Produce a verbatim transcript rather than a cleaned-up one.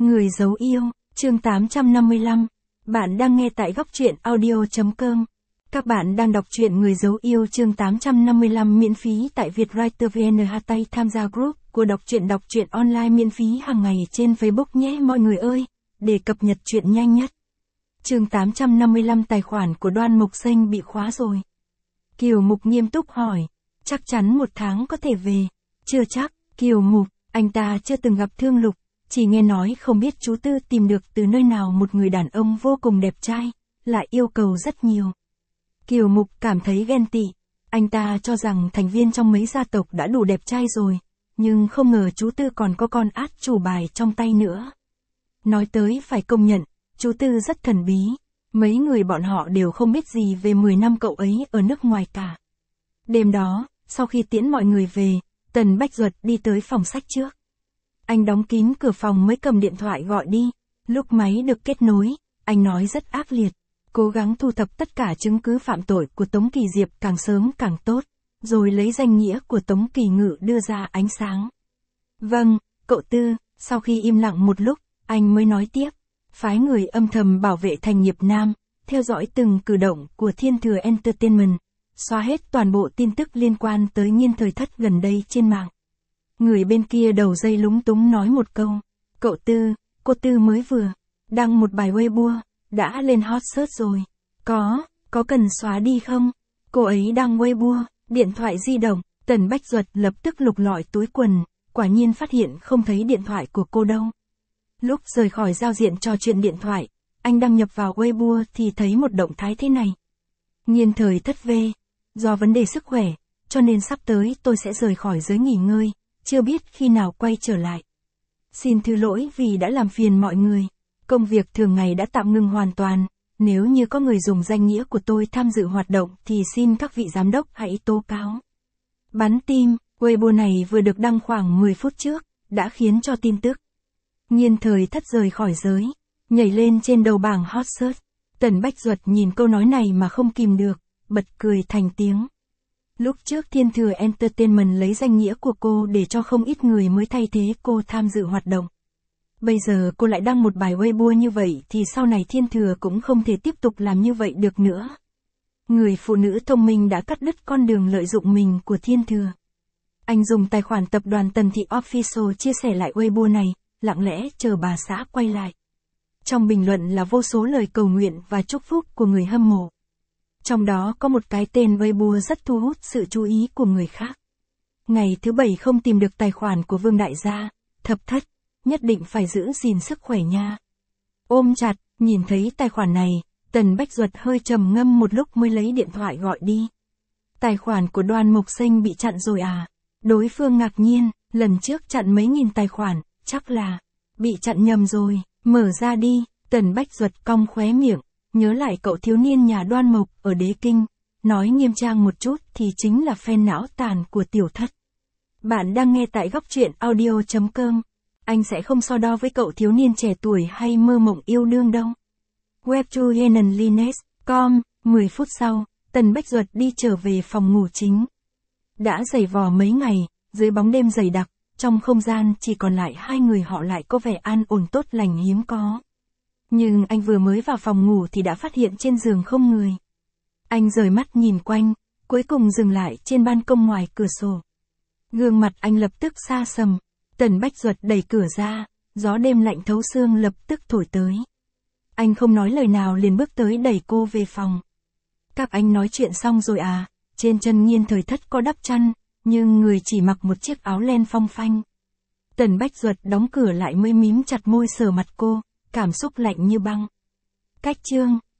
Người giấu yêu, chương tám trăm năm mươi lăm. Bạn đang nghe tại góc truyện audio.com. Các bạn đang đọc truyện Người giấu yêu chương tám trăm năm mươi lăm miễn phí tại Vietwriter vê en. Hashtag tham gia group của đọc truyện đọc truyện online miễn phí hàng ngày trên Facebook nhé mọi người ơi, để cập nhật truyện nhanh nhất. Chương tám trăm năm mươi lăm tài khoản của Đoan Mộc Xanh bị khóa rồi. Kiều Mục nghiêm túc hỏi, chắc chắn một tháng có thể về. Chưa chắc, Kiều Mục, anh ta chưa từng gặp Thương Lục. Chỉ nghe nói không biết chú Tư tìm được từ nơi nào một người đàn ông vô cùng đẹp trai, lại yêu cầu rất nhiều. Kiều Mục cảm thấy ghen tị, anh ta cho rằng thành viên trong mấy gia tộc đã đủ đẹp trai rồi, nhưng không ngờ chú Tư còn có con át chủ bài trong tay nữa. Nói tới phải công nhận, chú Tư rất thần bí, mấy người bọn họ đều không biết gì về mười năm cậu ấy ở nước ngoài cả. Đêm đó, sau khi tiễn mọi người về, Tần Bách Duật đi tới phòng sách trước. Anh đóng kín cửa phòng mới cầm điện thoại gọi đi. Lúc máy được kết nối, anh nói rất ác liệt, cố gắng thu thập tất cả chứng cứ phạm tội của Tống Kỳ Diệp càng sớm càng tốt, rồi lấy danh nghĩa của Tống Kỳ Ngự đưa ra ánh sáng. Vâng, cậu Tư, sau khi im lặng một lúc, anh mới nói tiếp, phái người âm thầm bảo vệ thành Nghiệp Nam, theo dõi từng cử động của Thiên Thừa Entertainment, xóa hết toàn bộ tin tức liên quan tới Nghiên Thời Thất gần đây trên mạng. Người bên kia đầu dây lúng túng nói một câu, cậu Tư, cô Tư mới vừa đăng một bài Weibo, đã lên hot search rồi. Có, có cần xóa đi không? Cô ấy đăng Weibo, điện thoại di động. Tần Bách Duật lập tức lục lọi túi quần, quả nhiên phát hiện không thấy điện thoại của cô đâu. Lúc rời khỏi giao diện trò chuyện điện thoại, anh đăng nhập vào Weibo thì thấy một động thái thế này. Nghiên Thời Thất về, do vấn đề sức khỏe, cho nên sắp tới tôi sẽ rời khỏi giới nghỉ ngơi. Chưa biết khi nào quay trở lại. Xin thứ lỗi vì đã làm phiền mọi người. Công việc thường ngày đã tạm ngừng hoàn toàn. Nếu như có người dùng danh nghĩa của tôi tham dự hoạt động thì xin các vị giám đốc hãy tố cáo. Bắn tim, Weibo này vừa được đăng khoảng mười phút trước, đã khiến cho tin tức Nghiên Thời Thất rời khỏi giới, nhảy lên trên đầu bảng hot search. Tần Bách Duật nhìn câu nói này mà không kìm được, bật cười thành tiếng. Lúc trước Thiên Thừa Entertainment lấy danh nghĩa của cô để cho không ít người mới thay thế cô tham dự hoạt động. Bây giờ cô lại đăng một bài Weibo như vậy thì sau này Thiên Thừa cũng không thể tiếp tục làm như vậy được nữa. Người phụ nữ thông minh đã cắt đứt con đường lợi dụng mình của Thiên Thừa. Anh dùng tài khoản tập đoàn Tần Thị Official chia sẻ lại Weibo này, lặng lẽ chờ bà xã quay lại. Trong bình luận là vô số lời cầu nguyện và chúc phúc của người hâm mộ. Trong đó có một cái tên Weibo rất thu hút sự chú ý của người khác. Ngày thứ bảy không tìm được tài khoản của Vương Đại gia, Thập Thất, nhất định phải giữ gìn sức khỏe nha. Ôm chặt, nhìn thấy tài khoản này, Tần Bách Duật hơi trầm ngâm một lúc mới lấy điện thoại gọi đi. Tài khoản của Đoan Mộc Xanh bị chặn rồi à? Đối phương ngạc nhiên, lần trước chặn mấy nghìn tài khoản, chắc là bị chặn nhầm rồi, mở ra đi. Tần Bách Duật cong khóe miệng. Nhớ lại cậu thiếu niên nhà Đoan Mộc ở Đế Kinh, nói nghiêm trang một chút thì chính là fan não tàn của Tiểu Thất. Bạn đang nghe tại góc truyện audio.com. Anh sẽ không so đo với cậu thiếu niên trẻ tuổi hay mơ mộng yêu đương đâu. webtoyenanliness chấm com. mười phút sau, Tần Bách Duật đi trở về phòng ngủ chính. Đã giày vò mấy ngày, dưới bóng đêm dày đặc, trong không gian chỉ còn lại hai người họ lại có vẻ an ổn tốt lành hiếm có. Nhưng anh vừa mới vào phòng ngủ thì đã phát hiện trên giường không người. Anh rời mắt nhìn quanh, cuối cùng dừng lại trên ban công ngoài cửa sổ. Gương mặt anh lập tức xa sầm. Tần Bách Duật đẩy cửa ra, gió đêm lạnh thấu xương lập tức thổi tới. Anh không nói lời nào liền bước tới đẩy cô về phòng. Các anh nói chuyện xong rồi à? Trên chân Nghiên Thời Thất có đắp chăn, nhưng người chỉ mặc một chiếc áo len phong phanh. Tần Bách Duật đóng cửa lại mới mím chặt môi sờ mặt cô. Cảm xúc lạnh như băng. Cách chương,